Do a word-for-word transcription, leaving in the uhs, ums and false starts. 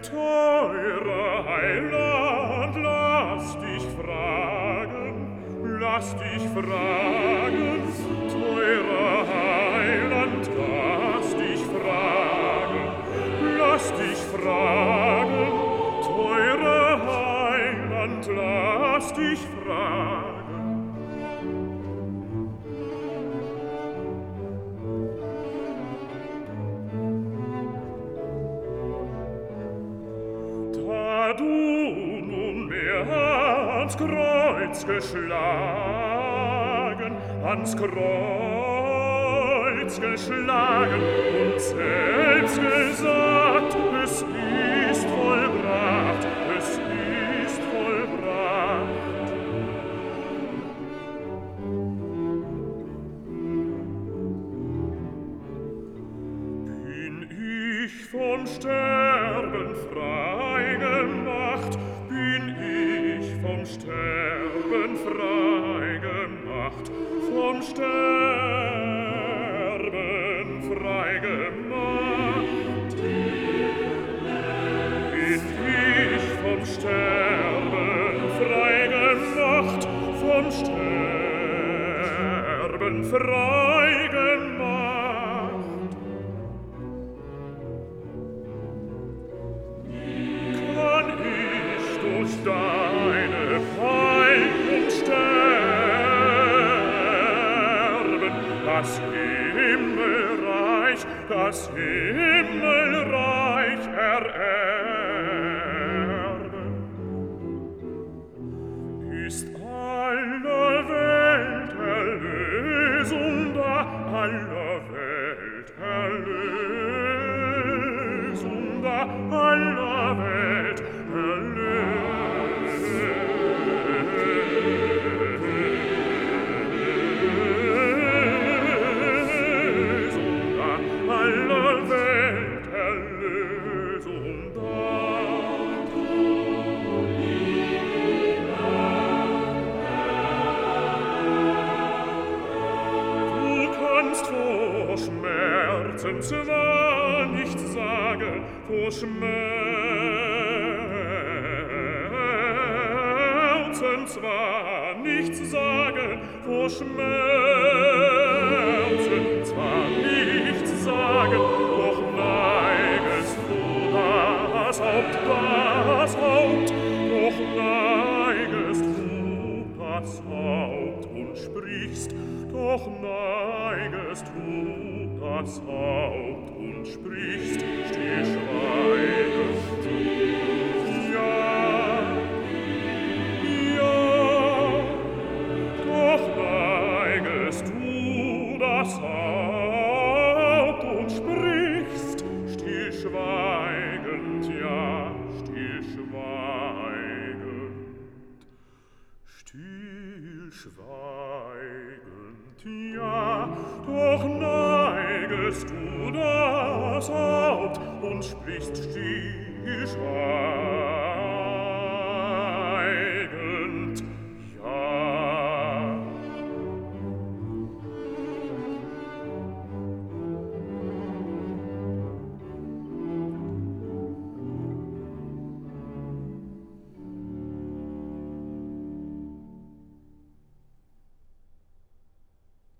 Teurer Heiland, lass dich fragen, lass dich fragen, teurer Heiland, lass dich fragen, lass dich fragen, teurer Heiland, lass dich fragen. Da du nunmehr ans Kreuz geschlagen, ans Kreuz geschlagen und selbst gesagt, es ist vollbracht, es ist vollbracht. Bin ich vom Sterben frei gemacht, bin ich vom Sterben frei gemacht, vom Sterben frei gemacht. Bin ich vom Sterben frei gemacht, vom Sterben frei gemacht. Kann ich durch deine Pein sterben, das Himmelreich, das Himmelreich ererben. Ist aller Welt Erlösung da, aller Welt Erlösung da, aller Welt Erlösung da, aller Welt Erlösung da. Du kannst vor Schmerzen zwar nicht sagen, vor Schmerzen zwar nichts sagen, vor Schmerzen zwar nichts sagen, doch neigest du das Haupt, das Haupt, doch neigest du das Haupt und sprichst, doch neigest du das Haupt und sprichst, still schweigend. Ja, ja, doch neigest du das Haupt und sprichst, still schweigend, ja, still schweigend, still schweigend, ja, doch neigest du das Haupt und sprichst still schweigend.